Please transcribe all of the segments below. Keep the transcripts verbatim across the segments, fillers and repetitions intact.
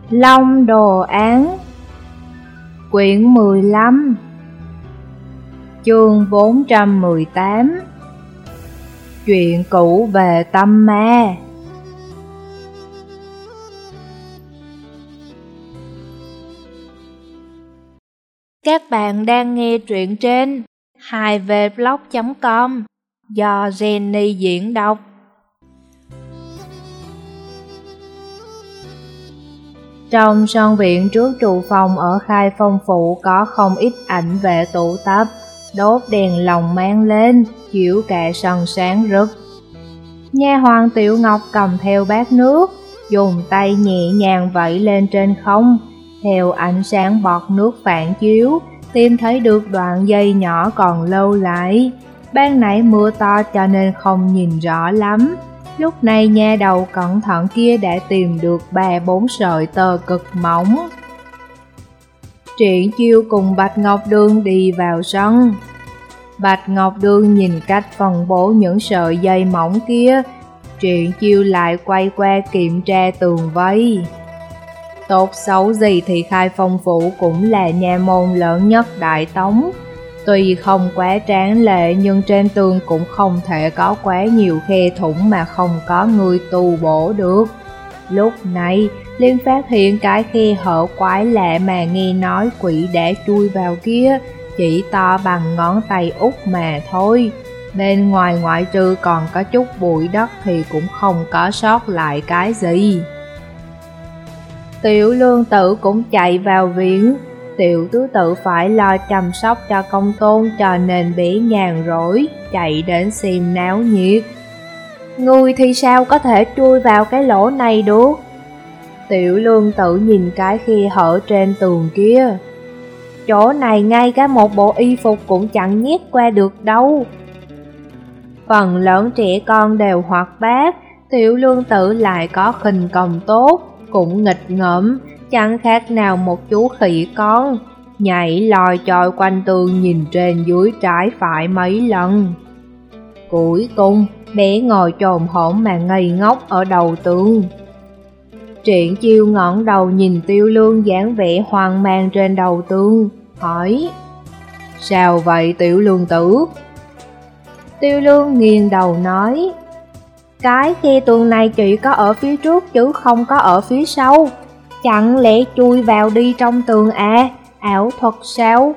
Long Đồ Án Quyển mười lăm Chương bốn trăm mười tám Chuyện cũ về tâm ma. Các bạn đang nghe truyện trên hai v blog chấm com do Jenny diễn đọc. Trong sân viện trước trụ phòng ở Khai Phong Phủ có không ít ảnh vệ tụ tập, đốt đèn lồng mang lên, chiếu cả sân sáng rực. Nha hoàn Tiểu Ngọc cầm theo bát nước, dùng tay nhẹ nhàng vẩy lên trên không. Theo ánh sáng bọt nước phản chiếu, tìm thấy được đoạn dây nhỏ còn lâu lại. Ban nãy mưa to cho nên không nhìn rõ lắm. Lúc này nha đầu cẩn thận kia đã tìm được ba bốn sợi tơ cực mỏng. Triển Chiêu cùng Bạch Ngọc Đường đi vào sân. Bạch Ngọc Đường nhìn cách phân bố những sợi dây mỏng kia, Triển Chiêu lại quay qua kiểm tra tường vây. Tốt xấu gì thì Khai Phong Phủ cũng là nha môn lớn nhất Đại Tống. Tuy không quá tráng lệ nhưng trên tường cũng không thể có quá nhiều khe thủng mà không có người tu bổ được. Lúc này, Liên phát hiện cái khe hở quái lạ mà nghe nói quỷ đã chui vào kia, chỉ to bằng ngón tay út mà thôi. Bên ngoài ngoại trừ còn có chút bụi đất thì cũng không có sót lại cái gì. Tiểu Lương Tử cũng chạy vào viện. Tiểu tứ tự phải lo chăm sóc cho công tôn cho nên bé nhàn rỗi, chạy đến xem náo nhiệt. Ngươi thì sao có thể chui vào cái lỗ này được? Tiểu Lương Tử nhìn cái khe hở trên tường kia. Chỗ này ngay cả một bộ y phục cũng chẳng nhét qua được đâu. Phần lớn trẻ con đều hoạt bát, Tiểu Lương Tử lại có khinh công tốt, cũng nghịch ngợm, chẳng khác nào một chú khỉ con, nhảy lòi chòi quanh tường nhìn trên dưới trái phải mấy lần. Cuối cùng, bé ngồi chồm hổm mà ngây ngốc ở đầu tường. Triển Chiêu ngẩng đầu nhìn Tiêu Lương dáng vẻ hoang mang trên đầu tường, hỏi: Sao vậy Tiểu Lương Tử? Tiêu Lương nghiêng đầu nói: Cái khe tường này chỉ có ở phía trước chứ không có ở phía sau. Chẳng lẽ chui vào đi trong tường à? Ảo thuật sao?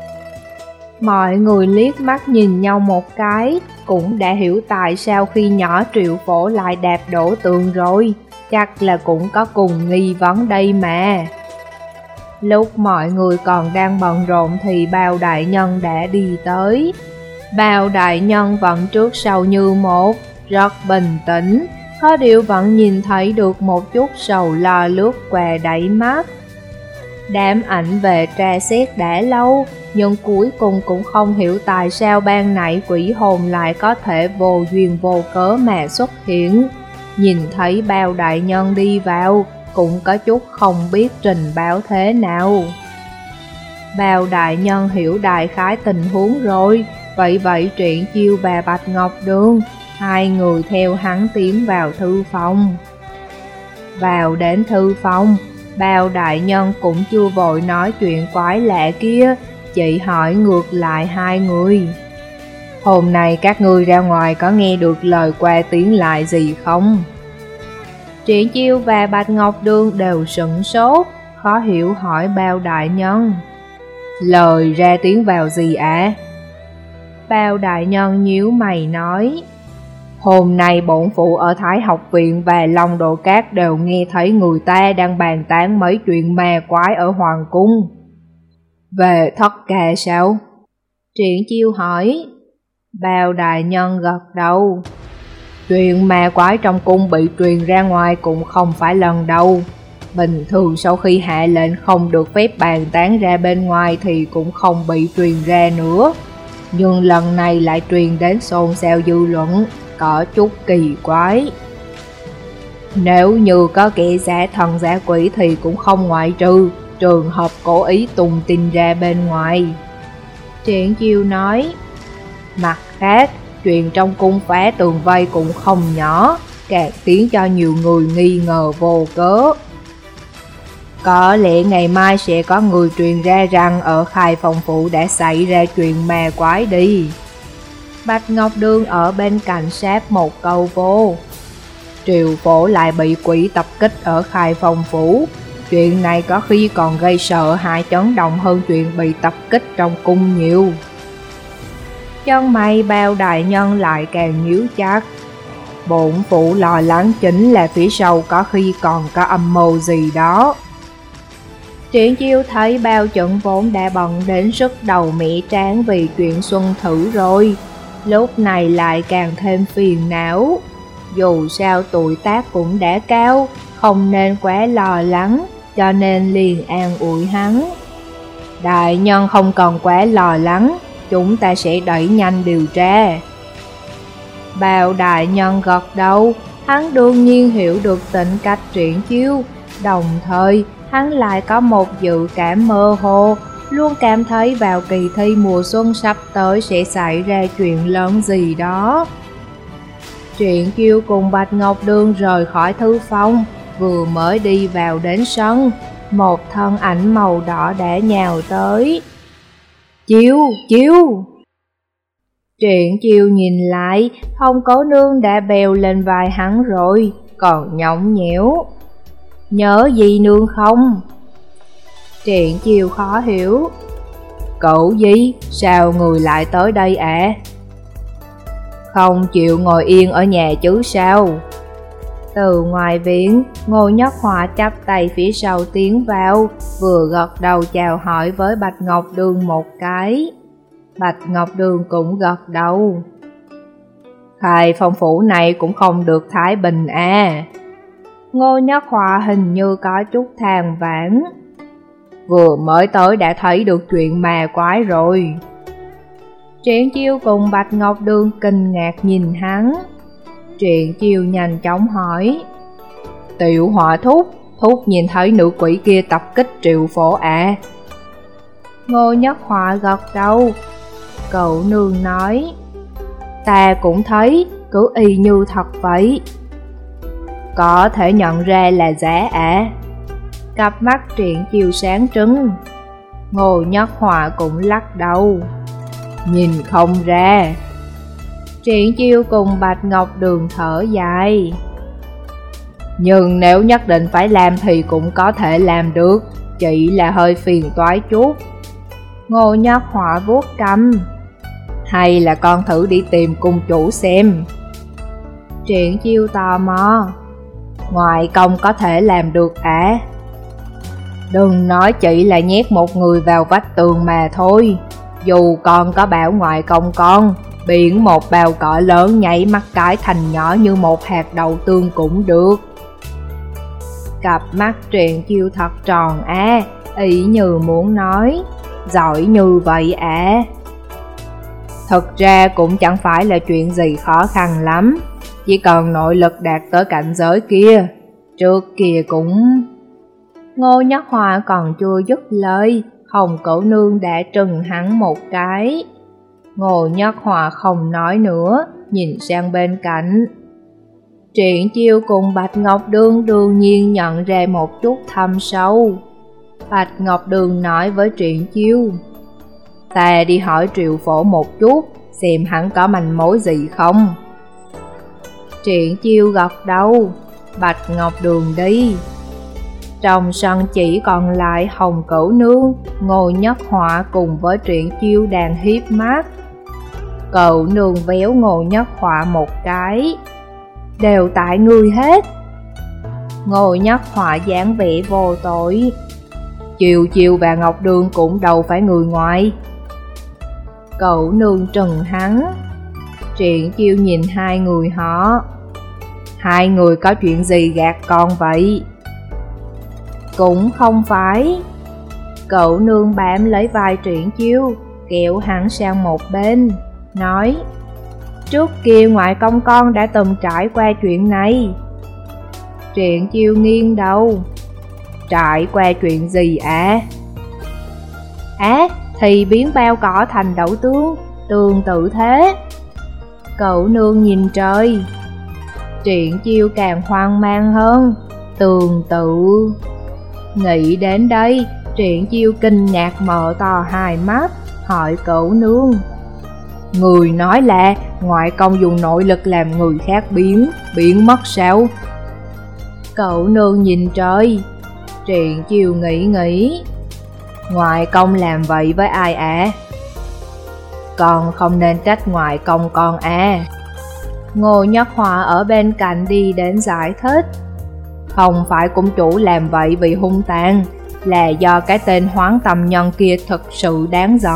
Mọi người liếc mắt nhìn nhau một cái, cũng đã hiểu tại sao khi nhỏ Triệu Phổ lại đạp đổ tường rồi. Chắc là cũng có cùng nghi vấn đây mà. Lúc mọi người còn đang bận rộn thì Bao đại nhân đã đi tới. Bao đại nhân vẫn trước sau như một, rất bình tĩnh, có điều vẫn nhìn thấy được một chút sầu lo lướt qua đáy mắt. Đám ảnh về tra xét đã lâu, nhưng cuối cùng cũng không hiểu tại sao ban nãy quỷ hồn lại có thể vô duyên vô cớ mà xuất hiện. Nhìn thấy Bao đại nhân đi vào, cũng có chút không biết trình báo thế nào. Bao đại nhân hiểu đại khái tình huống rồi, vậy vậy Triển Chiêu và Bạch Ngọc Đường, hai người theo hắn tiến vào thư phòng. Vào đến thư phòng, Bao đại nhân cũng chưa vội nói chuyện quái lạ kia, chỉ hỏi ngược lại hai người: Hôm nay các ngươi ra ngoài có nghe được lời qua tiếng lại gì không? Triển Chiêu và Bạch Ngọc Đường đều sửng sốt, khó hiểu hỏi Bao đại nhân: Lời ra tiếng vào gì ạ? À? Bao đại nhân nhíu mày nói: Hôm nay bổn phụ ở Thái học viện và Long Đồ Cát đều nghe thấy người ta đang bàn tán mấy chuyện ma quái ở Hoàng cung. Về thất ca sao? Triển Chiêu hỏi. Bao đại nhân gật đầu. Chuyện ma quái trong cung bị truyền ra ngoài cũng không phải lần đầu. Bình thường sau khi hạ lệnh không được phép bàn tán ra bên ngoài thì cũng không bị truyền ra nữa. Nhưng lần này lại truyền đến xôn xao dư luận, có chút kỳ quái. Nếu như có kẻ giả thần giả quỷ thì cũng không ngoại trừ trường hợp cố ý tung tin ra bên ngoài. Triển Chiêu nói. Mặt khác, chuyện trong cung phá tường vây cũng không nhỏ, càng khiến cho nhiều người nghi ngờ vô cớ. Có lẽ ngày mai sẽ có người truyền ra rằng ở Khai Phong Phủ đã xảy ra chuyện ma quái đi. Bạch Ngọc Đường ở bên cạnh sát một câu vô. Triệu Phổ lại bị quỷ tập kích ở Khai Phong Phủ. Chuyện này có khi còn gây sợ hãi chấn động hơn chuyện bị tập kích trong cung nhiều. Chân mày Bao đại nhân lại càng nhíu chặt. Bổn phủ lo lắng chính là phía sau có khi còn có âm mưu gì đó. Triển Chiêu thấy Bao Chuẩn vốn đã bận đến sức đầu mẻ trán vì chuyện xuân thử rồi, lúc này lại càng thêm phiền não. Dù sao tuổi tác cũng đã cao, không nên quá lo lắng, cho nên liền an ủi hắn. Đại nhân không cần quá lo lắng, chúng ta sẽ đẩy nhanh điều tra. Bao đại nhân gật đầu, hắn đương nhiên hiểu được tính cách Triển Chiêu, đồng thời hắn lại có một dự cảm mơ hồ, luôn cảm thấy vào kỳ thi mùa xuân sắp tới sẽ xảy ra chuyện lớn gì đó. Triển Chiêu cùng Bạch Ngọc Đường rời khỏi thư phòng, vừa mới đi vào đến sân, một thân ảnh màu đỏ đã nhào tới. Chiêu, Chiêu! Triển Chiêu nhìn lại, Hồng Cố Nương đã bèo lên vai hắn rồi, còn nhõng nhẽo. Nhớ gì nương không? Triển Chiêu khó hiểu. Cậu gì? Sao người lại tới đây ạ? À? Không chịu ngồi yên ở nhà chứ sao? Từ ngoài viện, Ngô Nhất Họa chắp tay phía sau tiến vào, vừa gật đầu chào hỏi với Bạch Ngọc Đường một cái. Bạch Ngọc Đường cũng gật đầu. Khai Phong Phủ này cũng không được thái bình à. Ngô Nhất Họa hình như có chút than vãn. Vừa mới tới đã thấy được chuyện ma quái rồi. Triển Chiêu cùng Bạch Ngọc Đường kinh ngạc nhìn hắn. Triển Chiêu nhanh chóng hỏi. Tiểu Họa thúc, thúc nhìn thấy nữ quỷ kia tập kích Triệu Phổ à? Ngô Nhất Họa gật đầu. Cậu nương nói. Ta cũng thấy, cứ y như thật vậy. Có thể nhận ra là giả à? Cặp mắt Triển Chiêu sáng trưng. Ngô Nhất Họa cũng lắc đầu. Nhìn không ra. Triển Chiêu cùng Bạch Ngọc Đường thở dài. Nhưng nếu nhất định phải làm thì cũng có thể làm được, chỉ là hơi phiền toái chút. Ngô Nhất Họa vuốt cằm. Hay là con thử đi tìm cung chủ xem. Triển Chiêu tò mò. Ngoại công có thể làm được à? Đừng nói chỉ là nhét một người vào vách tường mà thôi. Dù con có bảo ngoại công con biển một bao cỏ lớn nhảy mắt cái thành nhỏ như một hạt đậu tương cũng được. Cặp mắt Triển Chiêu thật tròn á, ý như muốn nói, giỏi như vậy à. Thực ra cũng chẳng phải là chuyện gì khó khăn lắm, chỉ cần nội lực đạt tới cảnh giới kia. Trước kia cũng... Ngô Nhất Họa còn chưa dứt lời, Hồng Cẩu Nương đã trừng hắn một cái. Ngô Nhất Họa không nói nữa, nhìn sang bên cạnh. Triển Chiêu cùng Bạch Ngọc Đường đương nhiên nhận ra một chút thâm sâu. Bạch Ngọc Đường nói với Triển Chiêu. Ta đi hỏi Triệu Phổ một chút, xem hắn có manh mối gì không. Triển Chiêu gật đầu. Bạch Ngọc Đường đi. Trong sân chỉ còn lại Hồng Cẩu Nương, Ngô Nhất Họa cùng với Triển Chiêu đang hiếp mắt. Cậu nương véo Ngô Nhất Họa một cái. Đều tại ngươi hết. Ngô Nhất Họa dáng vẻ vô tội. Chiều Chiều và Ngọc Đường cũng đâu phải người ngoài. Cậu nương trừng hắn. Triển Chiêu nhìn hai người họ. Hai người có chuyện gì gạt con vậy? Cũng không phải. Cậu nương bám lấy vai Triển Chiêu, kéo hắn sang một bên, nói. Trước kia ngoại công con đã từng trải qua chuyện này. Triển Chiêu nghiêng đầu. Trải qua chuyện gì ạ? À? Á, à, thì biến bao cỏ thành đậu tương, tương tự thế. Cậu nương nhìn trời. Triển Chiêu càng hoang mang hơn. Tương tự. Nghĩ đến đây, Triển Chiêu kinh ngạc mở to hai mắt, hỏi Cửu Nương. Người nói là ngoại công dùng nội lực làm người khác biến, biến mất sao? Cửu Nương nhìn trời. Triển Chiêu nghĩ nghĩ. Ngoại công làm vậy với ai ạ? À? Con không nên trách ngoại công con à. Ngô Nhất Họa ở bên cạnh đi đến giải thích. Không phải cung chủ làm vậy vì hung tàn, là do cái tên Hoáng Tầm Nhân kia thực sự đáng giận.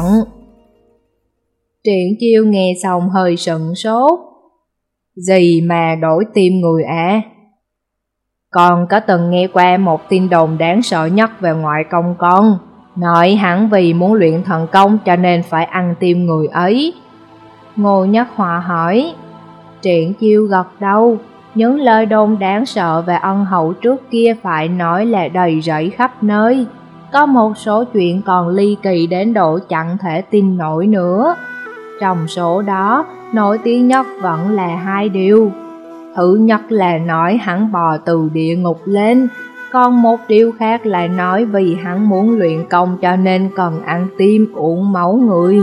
Triển Chiêu nghe xong hơi sững sốt. Gì mà đổi tim người ạ? À? Con có từng nghe qua một tin đồn đáng sợ nhất về ngoại công con, nói hắn vì muốn luyện thần công cho nên phải ăn tim người ấy. Ngô Nhất Họa hỏi. Triển Chiêu gật đầu. Những lời đồn đáng sợ về ân hậu trước kia phải nói là đầy rẫy khắp nơi. Có một số chuyện còn ly kỳ đến độ chẳng thể tin nổi nữa. Trong số đó, nổi tiếng nhất vẫn là hai điều. Thứ nhất là nói hắn bò từ địa ngục lên, còn một điều khác là nói vì hắn muốn luyện công cho nên cần ăn tim uống máu người.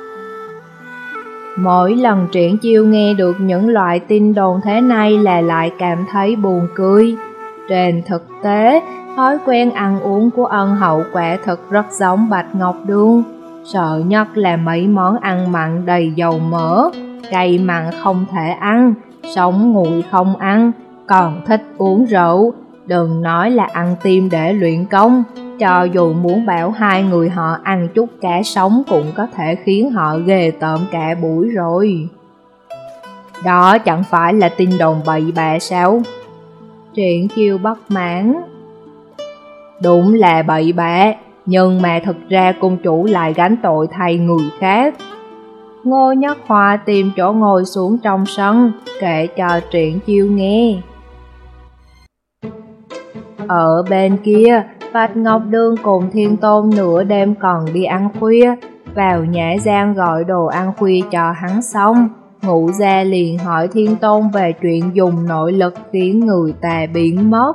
Mỗi lần Triển Chiêu nghe được những loại tin đồn thế này là lại cảm thấy buồn cười. Trên thực tế, thói quen ăn uống của ân hậu quả thực rất giống Bạch Ngọc Đường. Sợ nhất là mấy món ăn mặn đầy dầu mỡ, cay mặn không thể ăn, sống nguội không ăn, còn thích uống rượu. Đừng nói là ăn tim để luyện công, cho dù muốn bảo hai người họ ăn chút cá sống cũng có thể khiến họ ghê tởm cả buổi rồi. Đó chẳng phải là tin đồn bậy bạ sao? Triển Chiêu bất mãn. Đúng là bậy bạ, nhưng mà thực ra cung chủ lại gánh tội thay người khác. Ngô Nhất Họa tìm chỗ ngồi xuống trong sân, kể cho Triển Chiêu nghe. Ở bên kia, Bạch Ngọc Đường cùng Thiên Tôn nửa đêm còn đi ăn khuya, vào Nhã Gian gọi đồ ăn khuya cho hắn xong. Ngũ Gia liền hỏi Thiên Tôn về chuyện dùng nội lực khiến người ta biến mất.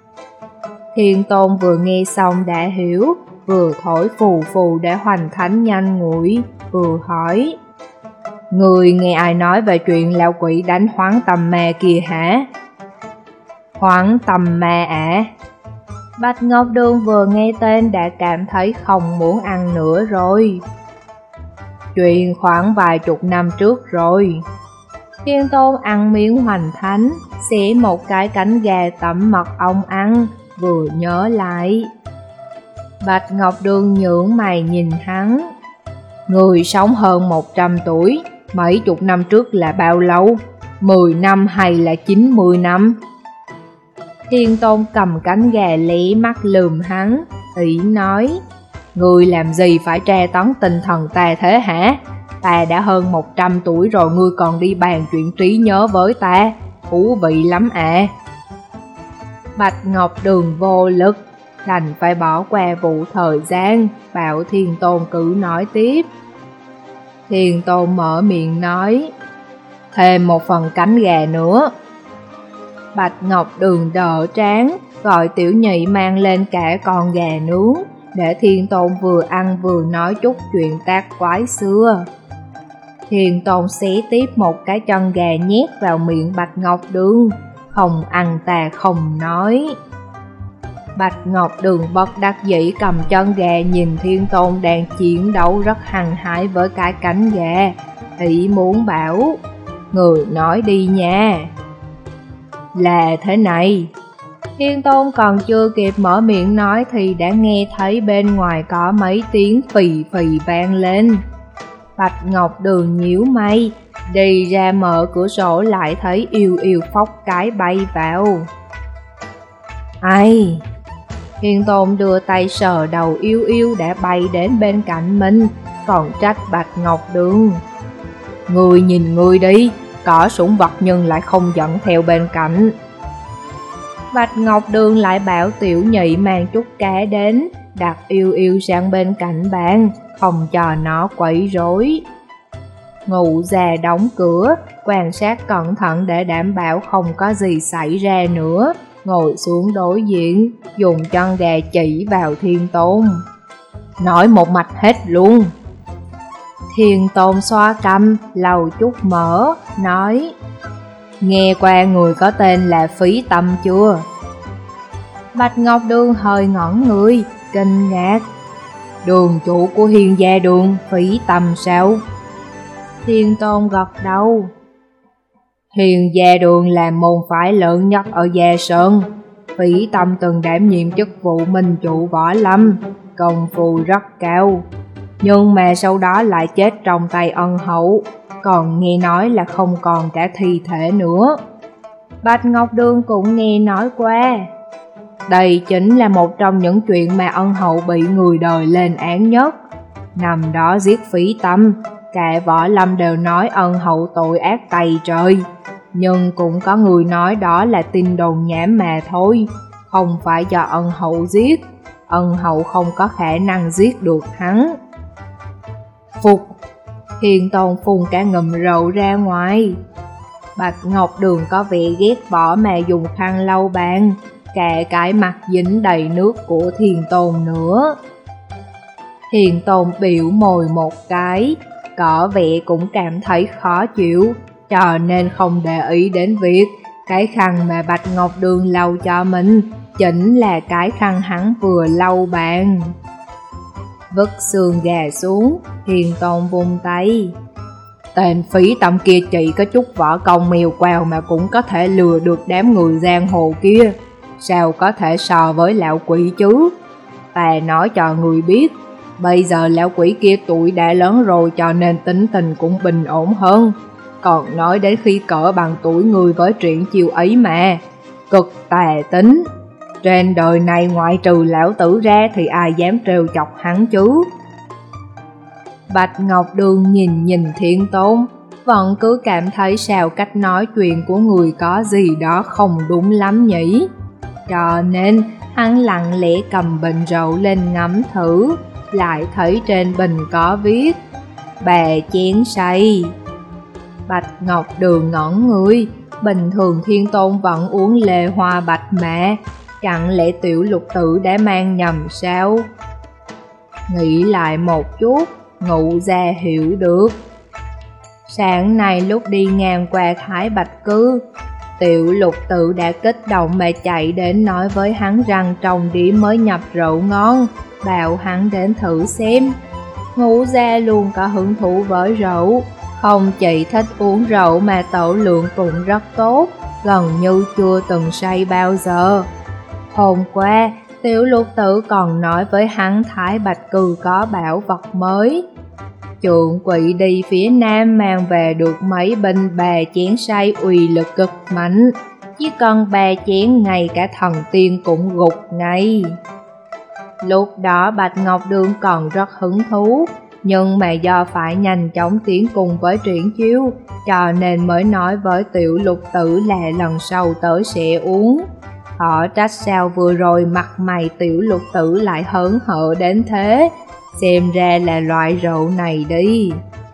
Thiên Tôn vừa nghe xong đã hiểu, vừa thổi phù phù để hoành thánh nhanh nguội, vừa hỏi. Người nghe ai nói về chuyện lão quỷ đánh Hoáng Tầm Ma kia hả? Hoáng Tầm Ma ạ? À? Bạch Ngọc Đường vừa nghe tên đã cảm thấy không muốn ăn nữa rồi. Chuyện khoảng vài chục năm trước rồi. Thiên Tôn ăn miếng hoành thánh, xé một cái cánh gà tẩm mật ong ăn, vừa nhớ lại. Bạch Ngọc Đường nhướng mày nhìn hắn. Người sống hơn một trăm tuổi, mấy chục năm trước là bao lâu? Mười năm hay là chín mươi năm? Thiên Tôn cầm cánh gà lé mắt lườm hắn, ý nói. Ngươi làm gì phải tra tấn tinh thần ta thế hả? Ta đã hơn một trăm tuổi rồi ngươi còn đi bàn chuyện trí nhớ với ta, thú vị lắm ạ. À. Bạch Ngọc Đường vô lực, đành phải bỏ qua vụ thời gian, bảo Thiên Tôn cứ nói tiếp. Thiên Tôn mở miệng nói, thêm một phần cánh gà nữa. Bạch Ngọc Đường đỡ trán, gọi Tiểu Nhị mang lên cả con gà nướng, để Thiên Tôn vừa ăn vừa nói chút chuyện tác quái xưa. Thiên Tôn xé tiếp một cái chân gà nhét vào miệng Bạch Ngọc Đường, không ăn ta không nói. Bạch Ngọc Đường bất đắc dĩ cầm chân gà nhìn Thiên Tôn đang chiến đấu rất hăng hái với cái cánh gà, ý muốn bảo, người nói đi nha. Là thế này. Thiên Tôn còn chưa kịp mở miệng nói thì đã nghe thấy bên ngoài có mấy tiếng phì phì vang lên. Bạch Ngọc Đường nhíu mày, đi ra mở cửa sổ lại thấy Yêu Yêu phóc cái bay vào. Ai? Thiên Tôn đưa tay sờ đầu Yêu Yêu đã bay đến bên cạnh mình, còn trách Bạch Ngọc Đường. Người nhìn người đi, có sủng vật nhưng lại không dẫn theo bên cạnh. Bạch Ngọc Đường lại bảo Tiểu Nhị mang chút cá đến, đặt Yêu Yêu sang bên cạnh bàn, không cho nó quấy rối. Ngũ Gia đóng cửa, quan sát cẩn thận để đảm bảo không có gì xảy ra nữa, ngồi xuống đối diện, dùng chân gà chỉ vào Thiên Tôn. Nói một mạch hết luôn. Thiên Tôn xoa cằm, lau chút mỡ, nói: Nghe qua người có tên là Phí Tâm chưa? Bạch Ngọc Đường hơi ngẩn người, kinh ngạc. Đường chủ của Hiền gia đường, Phí Tâm sao? Thiên Tôn gật đầu. Hiền gia đường là môn phái lớn nhất ở Gia Sơn. Phí Tâm từng đảm nhiệm chức vụ minh chủ võ lâm, công phu rất cao, nhưng mà sau đó lại chết trong tay ân hậu, còn nghe nói là không còn cả thi thể nữa. Bạch Ngọc Đường cũng nghe nói qua. Đây chính là một trong những chuyện mà ân hậu bị người đời lên án nhất. Năm đó giết Phí Tâm, cả võ lâm đều nói ân hậu tội ác tày trời, nhưng cũng có người nói đó là tin đồn nhảm mà thôi, không phải do ân hậu giết. Ân hậu không có khả năng giết được hắn. Phục. Thiên Tôn phun cả ngụm rượu ra ngoài. Bạch Ngọc Đường có vẻ ghét bỏ mà dùng khăn lau bàn, cả cái mặt dính đầy nước của Thiên Tôn nữa. Thiên Tôn biểu môi một cái, có vẻ cũng cảm thấy khó chịu, cho nên không để ý đến việc cái khăn mà Bạch Ngọc Đường lau cho mình chính là cái khăn hắn vừa lau bàn. Vứt xương gà xuống, Thiên Tôn vung tay. Tên Phí Tâm kia chỉ có chút võ công mèo quào mà cũng có thể lừa được đám người giang hồ kia, sao có thể so với lão quỷ chứ? Ta nói cho người biết, bây giờ lão quỷ kia tuổi đã lớn rồi, cho nên tính tình cũng bình ổn hơn. Còn nói đến khi cỡ bằng tuổi người với chuyện chiều ấy mà, cực tà tính. Trên đời này ngoại trừ lão tử ra thì ai dám trêu chọc hắn chứ? Bạch Ngọc Đường nhìn nhìn Thiên Tôn, vẫn cứ cảm thấy sao cách nói chuyện của người có gì đó không đúng lắm nhỉ. Cho nên hắn lặng lẽ cầm bình rượu lên ngắm thử, lại thấy trên bình có viết bà chén say. Bạch Ngọc Đường ngẩn người, bình thường Thiên Tôn vẫn uống lê hoa bạch mà, chẳng lẽ tiểu lục tử đã mang nhầm sao? Nghĩ lại một chút, Ngụ Gia hiểu được. Sáng nay lúc đi ngang qua Thái Bạch Cư, tiểu lục tử đã kích động mà chạy đến nói với hắn rằng trong điếm mới nhập rượu ngon, bảo hắn đến thử xem. Ngũ Gia luôn có hứng thú với rượu, không chỉ thích uống rượu mà tẩu lượng cũng rất tốt, gần như chưa từng say bao giờ. Hôm qua, tiểu lục tử còn nói với hắn Thái Bạch Cư có bảo vật mới. Trượng quỷ đi phía nam mang về được mấy bình bà chén say uy lực cực mạnh, chỉ cần bà chén ngay cả thần tiên cũng gục ngay. Lúc đó Bạch Ngọc Đường còn rất hứng thú, nhưng mà do phải nhanh chóng tiến cùng với Triển Chiêu, cho nên mới nói với tiểu lục tử là lần sau tới sẽ uống. Họ trách sao vừa rồi mặt mày tiểu lục tử lại hớn hở đến thế, xem ra là loại rượu này đi.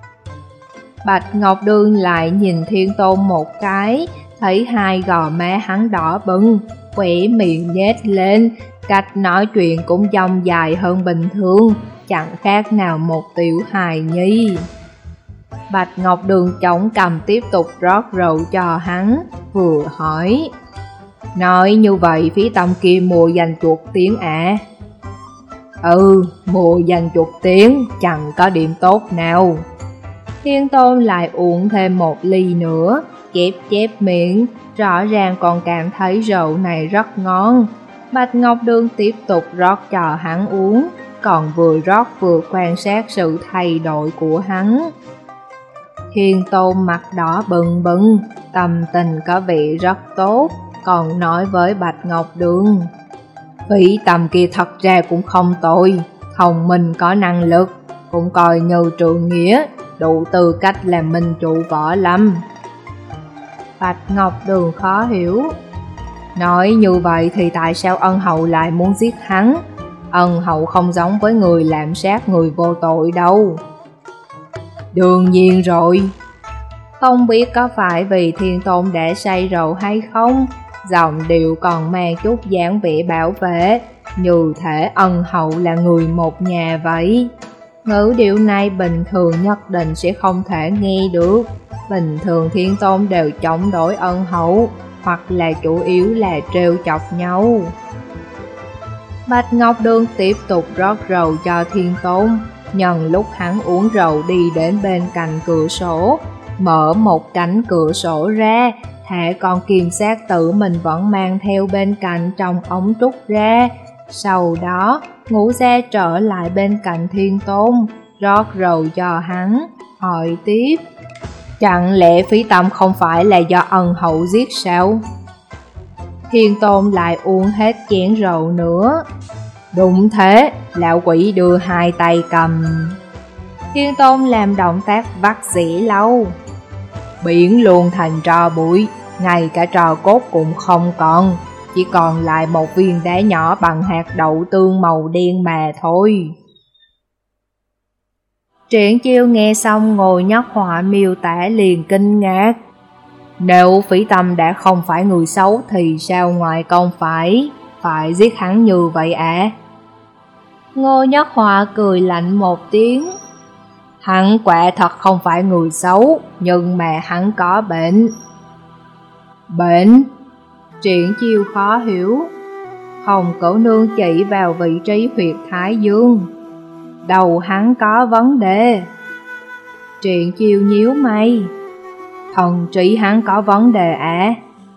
Bạch Ngọc Đường lại nhìn Thiên Tôn một cái, thấy hai gò má hắn đỏ bừng, khóe miệng nhếch lên, cách nói chuyện cũng dông dài hơn bình thường, chẳng khác nào một tiểu hài nhi. Bạch Ngọc Đường chống cằm tiếp tục rót rượu cho hắn, vừa hỏi: Nói như vậy Phí Tâm kia mùa dành chuột tiếng ạ? À? Ừ, mùa dành chuột tiếng, chẳng có điểm tốt nào. Thiên Tôn lại uống thêm một ly nữa, chép chép miệng, rõ ràng còn cảm thấy rượu này rất ngon. Bạch Ngọc Đường tiếp tục rót cho hắn uống, còn vừa rót vừa quan sát sự thay đổi của hắn. Thiên Tôn mặt đỏ bừng bừng, tâm tình có vẻ rất tốt, còn nói với Bạch Ngọc Đường: Phí Tâm kia thật ra cũng không tồi, thông minh có năng lực, cũng coi như trượng nghĩa, đủ tư cách làm minh chủ võ lâm. Bạch Ngọc Đường khó hiểu: Nói như vậy thì tại sao ân hậu lại muốn giết hắn? Ân hậu không giống với người lạm sát người vô tội đâu. Đương nhiên rồi. Không biết có phải vì Thiên Tôn đã say rượu hay không, giọng điệu còn mang chút dáng vẻ bảo vệ, như thể ân hậu là người một nhà vậy. Ngữ điệu này bình thường nhất định sẽ không thể nghe được. Bình thường Thiên Tôn đều chống đối ân hậu, hoặc là chủ yếu là trêu chọc nhau. Bạch Ngọc Đường tiếp tục rót rượu cho Thiên Tôn, nhân lúc hắn uống rượu đi đến bên cạnh cửa sổ, mở một cánh cửa sổ ra, thả con kim sát tự mình vẫn mang theo bên cạnh trong ống trúc ra. Sau đó, Ngũ Gia trở lại bên cạnh Thiên Tôn, rót rượu cho hắn, hỏi tiếp: chẳng lẽ Phí Tâm không phải là do ân hậu giết sao? Thiên Tôn lại uống hết chén rượu nữa. Đúng thế, lão quỷ đưa hai tay cầm. Thiên Tôn làm động tác vắt dĩ lâu. Biển luôn thành tro bụi, ngay cả trò cốt cũng không còn, chỉ còn lại một viên đá nhỏ bằng hạt đậu tương màu đen mà thôi. Triển Chiêu nghe xong ngồi nhắc họa miêu tả liền kinh ngạc. Nếu Phí Tâm đã không phải người xấu thì sao ngoài công phải, phải giết hắn như vậy ạ? À? Ngô Nhất Họa cười lạnh một tiếng. Hắn quả thật không phải người xấu, nhưng mà hắn có bệnh. Bệnh? Triển Chiêu khó hiểu. Hồng Cửu Nương chỉ vào vị trí huyệt thái dương. Đầu hắn có vấn đề. Triển Chiêu nhíu mày. Thần trí hắn có vấn đề à?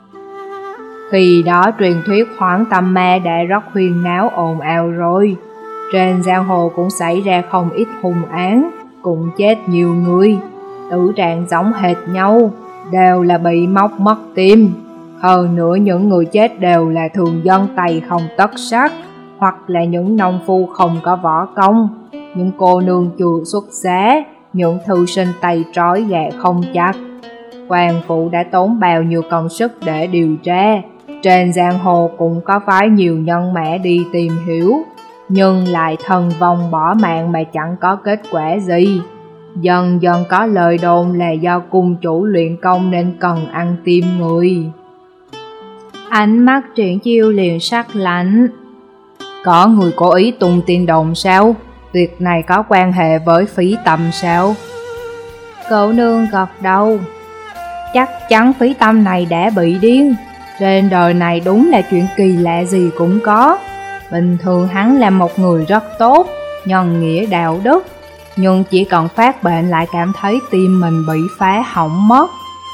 Khi đó truyền thuyết Hoãn Tâm Ma đã rất huyên náo ồn ào rồi. Trên giang hồ cũng xảy ra không ít hung án, cũng chết nhiều người. Tử trạng giống hệt nhau, đều là bị móc mất tim. Hơn nữa những người chết đều là thường dân tay không tất sắt, hoặc là những nông phu không có võ công, những cô nương chưa xuất giá, những thư sinh tay trói gà không chắc. Hoàng phụ đã tốn bao nhiêu công sức để điều tra, trên giang hồ cũng có phái nhiều nhân mã đi tìm hiểu, nhưng lại thần vong bỏ mạng mà chẳng có kết quả gì. Dần dần có lời đồn là do cung chủ luyện công nên cần ăn tim người. Ánh mắt Triển Chiêu liền sắc lạnh. Có người cố ý tung tin đồn sao? Việc này có quan hệ với Phí Tâm sao? Cậu nương gật đầu. Chắc chắn Phí Tâm này đã bị điên. Trên đời này đúng là chuyện kỳ lạ gì cũng có. Bình thường hắn là một người rất tốt, nhân nghĩa đạo đức, nhưng chỉ cần phát bệnh lại cảm thấy tim mình bị phá hỏng mất.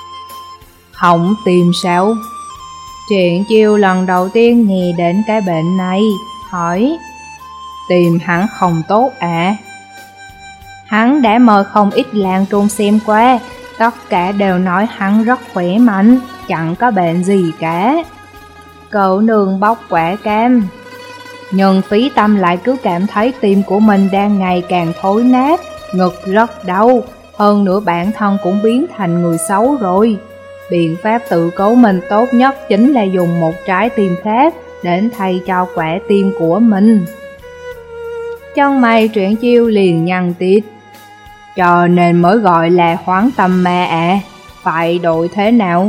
Hỏng tim sao? Triển Chiêu lần đầu tiên nghe đến cái bệnh này, hỏi: tim hắn không tốt à? Hắn đã mời không ít lang trung xem qua, tất cả đều nói hắn rất khỏe mạnh, chẳng có bệnh gì cả. Cậu nương bóc quả cam. Nhưng Phí Tâm lại cứ cảm thấy tim của mình đang ngày càng thối nát, ngực rất đau, hơn nữa bản thân cũng biến thành người xấu rồi. Biện pháp tự cứu mình tốt nhất chính là dùng một trái tim khác để thay cho quả tim của mình. Chân mày Triển Chiêu liền nhăn tít. Cho nên mới gọi là Hoãn Tâm Ma à, phải đổi thế nào?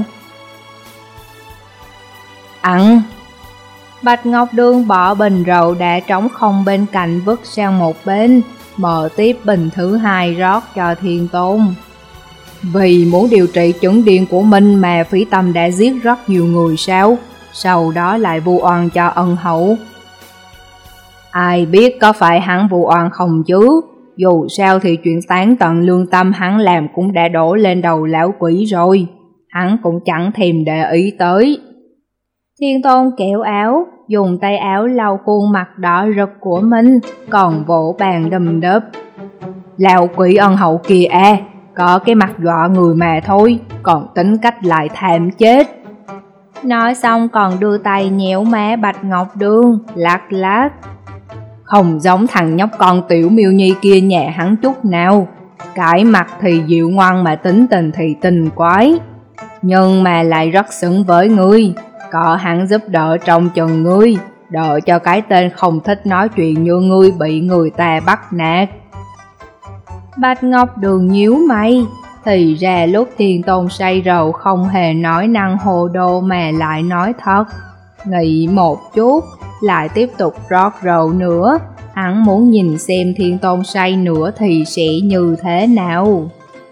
Ăn. Bạch Ngọc Đường bỏ bình rượu đã trống không bên cạnh vứt sang một bên, mở tiếp bình thứ hai rót cho Thiên Tôn. Vì muốn điều trị chứng điên của mình mà Phí Tâm đã giết rất nhiều người sao? Sau đó lại vu oan cho ân hậu. Ai biết có phải hắn vu oan không chứ? Dù sao thì chuyện tán tận lương tâm hắn làm cũng đã đổ lên đầu lão quỷ rồi. Hắn cũng chẳng thèm để ý tới. Thiên Tôn kéo áo, dùng tay áo lau khuôn mặt đỏ rực của mình, còn vỗ bàn đùm đớp. Lão quỷ ân hậu kìa à, có cái mặt dọa người mà thôi, còn tính cách lại thảm chết. Nói xong còn đưa tay nhéo má Bạch Ngọc Đường, lắc lắc. Không giống thằng nhóc con Tiểu Miêu Nhi kia nhà hắn chút nào. Cái mặt thì dịu ngoan mà tính tình thì tình quái, nhưng mà lại rất xứng với ngươi. Có hắn giúp đỡ trong chừng ngươi, đỡ cho cái tên không thích nói chuyện như ngươi bị người ta bắt nạt. Bạch Ngọc Đường nhíu mày, Thì ra lúc Thiên Tôn say rượu không hề nói năng hồ đồ mà lại nói thật. Nghĩ một chút, lại tiếp tục rót rượu nữa. Hắn muốn nhìn xem Thiên Tôn say nữa thì sẽ như thế nào.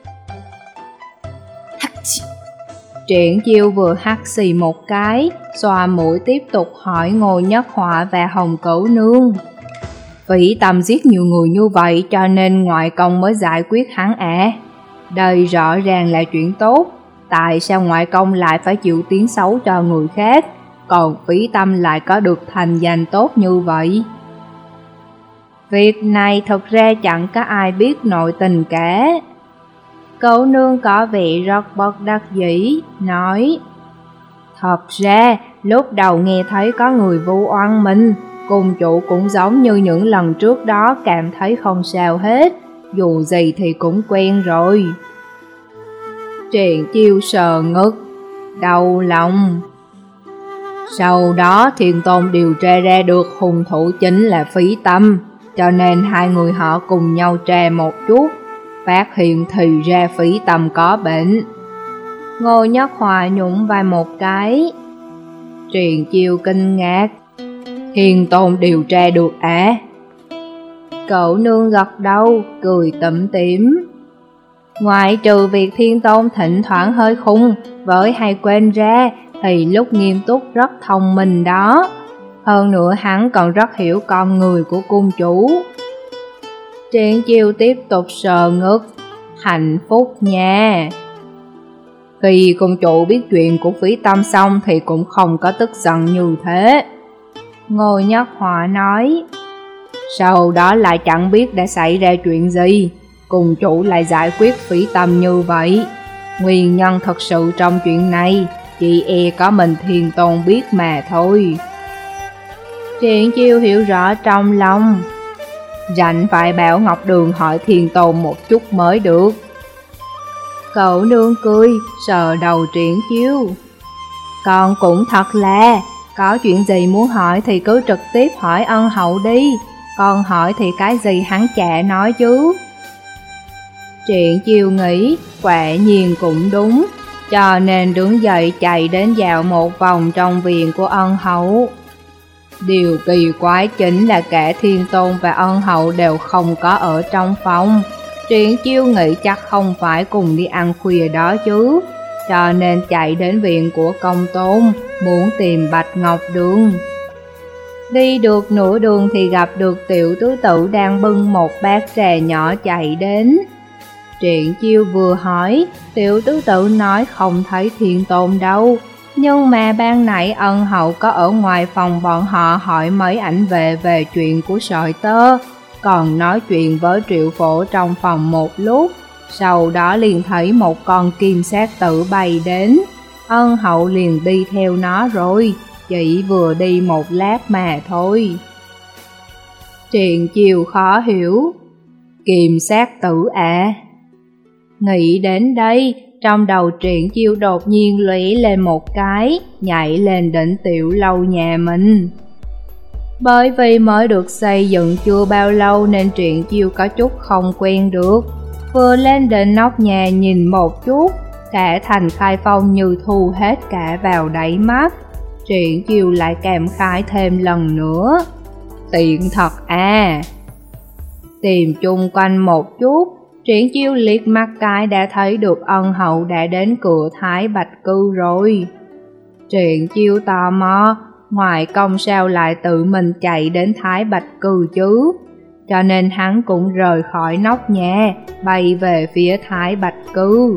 Triển Chiêu vừa hắt xì một cái, xoa mũi tiếp tục hỏi Ngô Nhất Họa và Hồng Cửu Nương. Vĩ Tâm giết nhiều người như vậy cho nên ngoại công mới giải quyết hắn à? Đây rõ ràng là chuyện tốt, tại sao ngoại công lại phải chịu tiếng xấu cho người khác, còn Vĩ Tâm lại có được thành danh tốt như vậy? Việc này thực ra chẳng có ai biết nội tình cả. Cửu Nương có vẻ rất bất đắc dĩ, nói: Thật ra, lúc đầu nghe thấy có người vu oan mình, cung chủ cũng giống như những lần trước đó cảm thấy không sao hết, dù gì thì cũng quen rồi. Triển Chiêu sờ ngực, đau lòng. Sau đó Thiên Tôn điều tra ra được hung thủ chính là Phí Tâm, cho nên hai người họ cùng nhau tra một chút, phát hiện thì ra Phí Tâm có bệnh. Ngô Nhất Họa nhún vai một cái. Triển Chiêu kinh ngạc: Thiên Tôn điều tra được à? Cửu Nương gật đầu, cười tủm tỉm. Ngoại trừ việc Thiên Tôn thỉnh thoảng hơi khùng với hay quên ra, thì lúc nghiêm túc rất thông minh đó. Hơn nữa hắn còn rất hiểu con người của cung chủ. Triển Chiêu tiếp tục sờ ngực, hạnh phúc nha. Khi cung chủ biết chuyện của Phí Tâm xong thì cũng không có tức giận như thế. Ngô Nhất Họa nói: Sau đó lại chẳng biết đã xảy ra chuyện gì, cung chủ lại giải quyết Phí Tâm như vậy. Nguyên nhân thật sự trong chuyện này chỉ e có mình Thiên Tôn biết mà thôi. Triển Chiêu hiểu rõ trong lòng, rảnh phải bảo Ngọc Đường hỏi Thiên Tôn một chút mới được. Cửu Nương cười, sờ đầu Triển Chiêu. Con cũng thật là, có chuyện gì muốn hỏi thì cứ trực tiếp hỏi ân hậu đi, con hỏi thì cái gì hắn chả nói chứ. Triển Chiêu nghĩ, quả nhiên cũng đúng, cho nên đứng dậy chạy đến dạo một vòng trong viện của ân hậu. Điều kỳ quái chính là cả Thiên Tôn và ân hậu đều không có ở trong phòng. Triển Chiêu nghĩ chắc không phải cùng đi ăn khuya đó chứ, cho nên chạy đến viện của Công Tôn, muốn tìm Bạch Ngọc Đường. Đi được nửa đường thì gặp được Tiểu Tứ Tử đang bưng một bát trà nhỏ chạy đến. Triển Chiêu vừa hỏi, Tiểu Tứ Tử nói không thấy Thiên Tôn đâu, nhưng mà ban nãy ân hậu có ở ngoài phòng bọn họ hỏi mấy ảnh về về chuyện của sợi tơ, còn nói chuyện với Triệu Phổ trong phòng một lúc, sau đó liền thấy một con kim sát tử bay đến, ân hậu liền đi theo nó rồi, chỉ vừa đi một lát mà thôi. Triển Chiêu khó hiểu, kim sát tử à? Nghĩ đến đây, trong đầu Triển Chiêu đột nhiên lóe lên một cái, nhảy lên đỉnh tiểu lâu nhà mình. Bởi vì mới được xây dựng chưa bao lâu nên Triển Chiêu có chút không quen được. Vừa lên đỉnh nóc nhà nhìn một chút, cả thành Khai Phong như thu hết cả vào đáy mắt. Triển Chiêu lại cảm khái thêm lần nữa. Tiện thật à! Tìm chung quanh một chút, Triển Chiêu liếc mắt cái đã thấy được ân hậu đã đến cửa Thái Bạch Cư rồi. Triển Chiêu tò mò, ngoại công sao lại tự mình chạy đến Thái Bạch Cư chứ? Cho nên hắn cũng rời khỏi nóc nhà, bay về phía Thái Bạch Cư.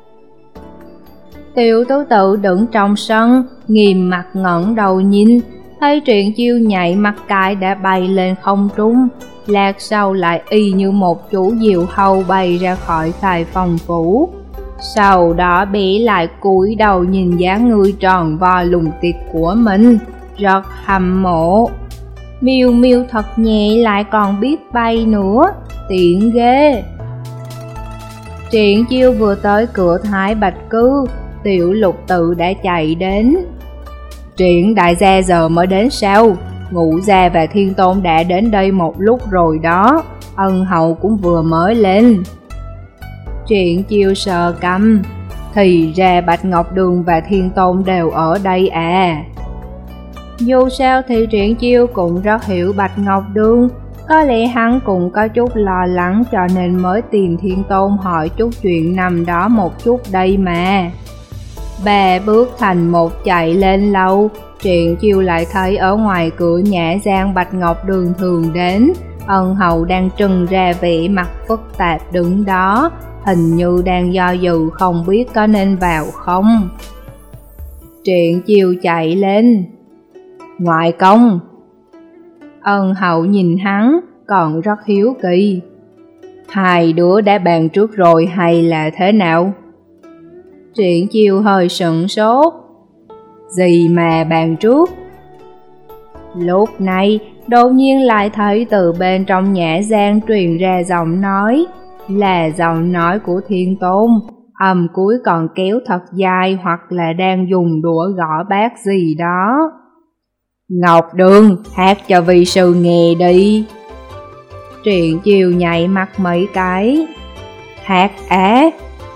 Tiểu Tứ Tử đứng trong sân, nghiêm mặt ngẩng đầu nhìn, thấy Triển Chiêu nhảy mắt cái đã bay lên không trung, lát sau lại y như một chú diều hâu bay ra khỏi Khai Phong phủ. Sau đó bé lại cúi đầu nhìn dáng người tròn vo lùng tiệt của mình, rất hâm mộ. Miêu Miêu thật nhẹ lại còn biết bay nữa, tiện ghê. Triển Chiêu vừa tới cửa Thái Bạch Cư, Tiểu Lục Tự đã chạy đến. Triển đại gia giờ mới đến sao? Ngũ gia và Thiên Tôn đã đến đây một lúc rồi đó, ân hậu cũng vừa mới lên. Triển Chiêu sờ cằm, thì ra Bạch Ngọc Đường và Thiên Tôn đều ở đây à. Dù sao thì Triển Chiêu cũng rất hiểu Bạch Ngọc Đường, có lẽ hắn cũng có chút lo lắng cho nên mới tìm Thiên Tôn hỏi chút chuyện nằm đó một chút đây mà. Ba bước thành một chạy lên lầu, Triển Chiêu lại thấy ở ngoài cửa nhã gian Bạch Ngọc Đường thường đến, Ân Hậu đang trừng ra vẻ mặt phức tạp đứng đó, hình như đang do dự không biết có nên vào không. Triển Chiêu chạy lên. Ngoại công. Ân Hậu nhìn hắn, còn rất hiếu kỳ. Hai đứa đã bàn trước rồi hay là thế nào? Triển Chiêu hơi sửng sốt. Gì mà bàn trước? Lúc này, đột nhiên lại thấy từ bên trong nhã gian truyền ra giọng nói, là giọng nói của Thiên Tôn, âm cuối còn kéo thật dài hoặc là đang dùng đũa gõ bát gì đó. Ngọc Đường, hát cho vi sư nghe đi. Triển Chiêu nhảy mắt mấy cái. Hát á?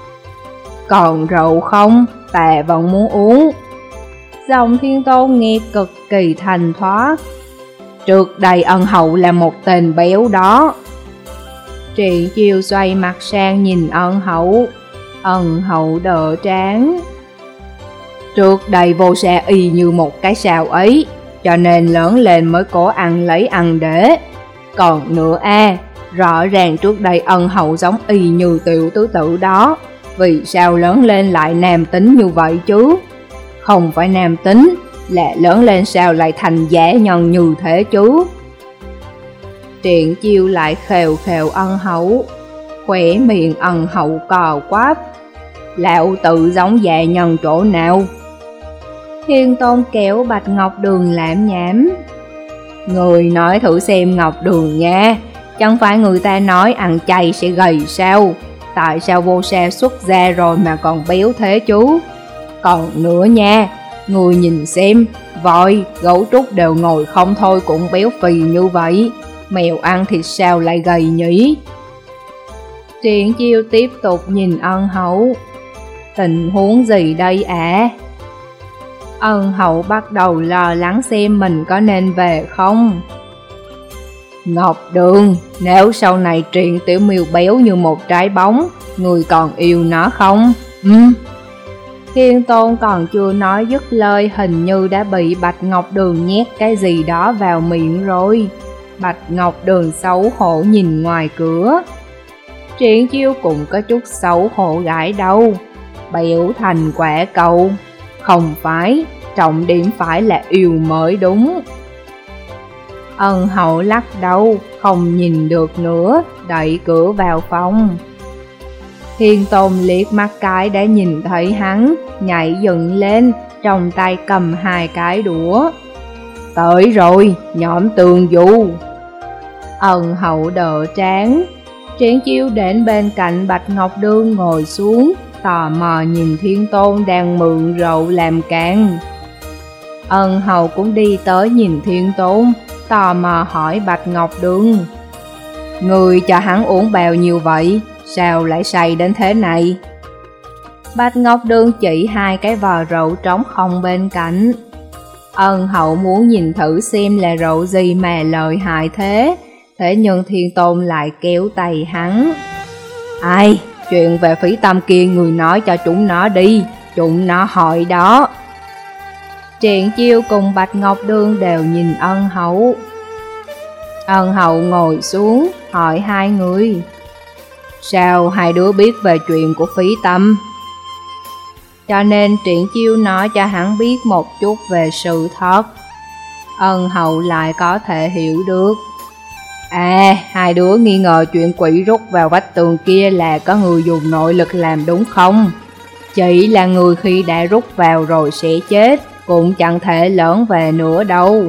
Còn rượu không? Ta vẫn muốn uống. Giọng Thiên Tôn nghe cực kỳ thành thoát. Trước đây Ân Hậu là một tên béo đó. Triển Chiêu xoay mặt sang nhìn Ân Hậu. Ân Hậu đỡ trán. Trước đây vô xa y như một cái sào ấy, cho nên lớn lên mới cố ăn lấy ăn để. Còn nữa a, rõ ràng trước đây Ân Hậu giống y như Tiểu tứ tử đó, vì sao lớn lên lại nam tính như vậy chứ? Không phải nam tính, là lớn lên sao lại thành giả nhân như thế chứ? Triển Chiêu lại khều khều Ân Hậu, khỏe miệng Ân Hậu cò quắp. Lão tự giống giả nhân chỗ nào? Thiên Tôn kéo Bạch Ngọc Đường lảm nhảm. Người nói thử xem Ngọc Đường nha, chẳng phải người ta nói ăn chay sẽ gầy sao? Tại sao vô xa xuất ra rồi mà còn béo thế chú? Còn nữa nha, người nhìn xem, voi, gấu trúc đều ngồi không thôi cũng béo phì như vậy, mèo ăn thịt sao lại gầy nhỉ? Triển Chiêu tiếp tục nhìn Ân Hậu. Tình huống gì đây ạ? À? Ân Hậu bắt đầu lo lắng xem mình có nên về không. Ngọc Đường, nếu sau này Triển Tiểu Miêu béo như một trái bóng, người còn yêu nó không? Ừ. Thiên Tôn còn chưa nói dứt lời, hình như đã bị Bạch Ngọc Đường nhét cái gì đó vào miệng rồi. Bạch Ngọc Đường xấu hổ nhìn ngoài cửa. Triển Chiêu cũng có chút xấu hổ gãi đầu. Béo thành quả cầu. Không phải, trọng điểm phải là yêu mới đúng. Ân Hậu lắc đầu, không nhìn được nữa, đẩy cửa vào phòng. Thiên Tôn liếc mắt cái đã nhìn thấy hắn, nhảy dựng lên, trong tay cầm hai cái đũa. Tới rồi, nhóm Tường Du. Ân Hậu đỡ trán. Triển Chiêu đến bên cạnh Bạch Ngọc Đường ngồi xuống, tò mò nhìn Thiên Tôn đang mượn rượu làm càn. Ân Hậu cũng đi tới nhìn Thiên Tôn, tò mò hỏi Bạch Ngọc Đường. Người cho hắn uống bao nhiêu vậy? Sao lại say đến thế này? Bạch Ngọc Đường chỉ hai cái vò rượu trống không bên cạnh. Ân Hậu muốn nhìn thử xem là rượu gì mà lợi hại thế, thế nhưng Thiên Tôn lại kéo tay hắn. Ai, chuyện về Phí Tâm kia người nói cho chúng nó đi, chúng nó hỏi đó. Triển Chiêu cùng Bạch Ngọc Đường đều nhìn Ân Hậu. Ân Hậu ngồi xuống, hỏi hai người. Sao hai đứa biết về chuyện của Phí Tâm? Cho nên Triển Chiêu nói cho hắn biết một chút về sự thật. Ân Hậu lại có thể hiểu được. À, hai đứa nghi ngờ chuyện quỷ rút vào vách tường kia là có người dùng nội lực làm đúng không? Chỉ là người khi đã rút vào rồi sẽ chết, cũng chẳng thể lỡn về nữa đâu.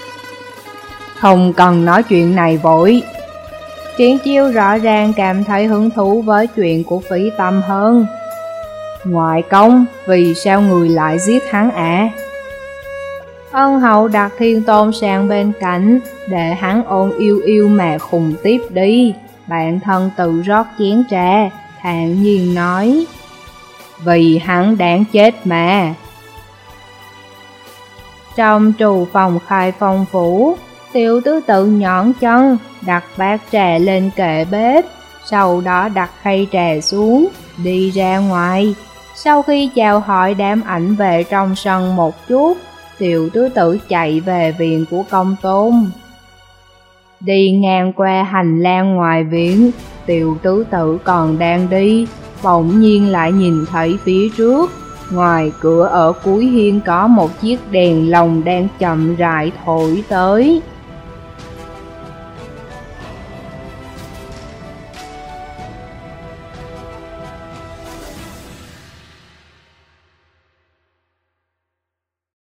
Không cần nói chuyện này vội. Triển Chiêu rõ ràng cảm thấy hứng thú với chuyện của Phí Tâm hơn. Ngoại công, vì sao người lại giết hắn ạ? À? Ân Hậu đặt Thiên Tôn sang bên cạnh, để hắn ôn yêu yêu mà khùng tiếp đi. Bản thân tự rót chén trà, thản nhiên nói, vì hắn đáng chết mà. Trong trù phòng Khai Phong phủ, Tiểu tứ tự nhón chân, đặt bát trà lên kệ bếp, sau đó đặt khay trà xuống, đi ra ngoài. Sau khi chào hỏi đám ảnh vệ trong sân một chút, Tiểu tứ tự chạy về viện của Công Tôn. Đi ngang qua hành lang ngoài viện, Tiểu tứ tự còn đang đi, bỗng nhiên lại nhìn thấy phía trước, ngoài cửa ở cuối hiên có một chiếc đèn lồng đang chậm rãi thổi tới.